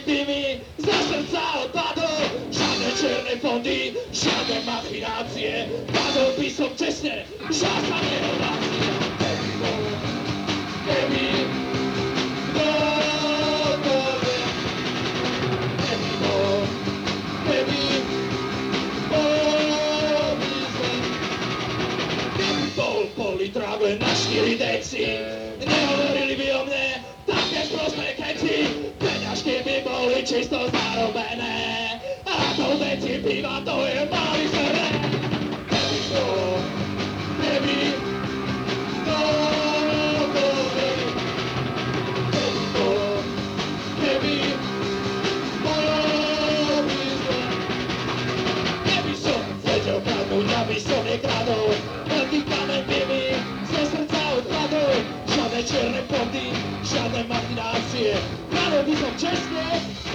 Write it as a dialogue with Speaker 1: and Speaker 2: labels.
Speaker 1: dymy, za srdca odpadol. Žiadne černé fondy, žiadne machinácie. Padol by som čestne, žásané ovácie. Keby, kto to vie? Keby bol, keby bol by sme. Keby bol politráv len na 4 deci, nehovorili by o mne také sprosté keci. Peňažky by boli čisto zarobené, a to veci piva to je malý sere. Keby bol, keby to vie. Keby bol, keby bol by sme. Keby som vedel kradnúť, aby som nekradol, veľký kameň by mi zo srdca odpadol. Žiadne čierne fondy, žiadne machinácie. Kradol by som čestne,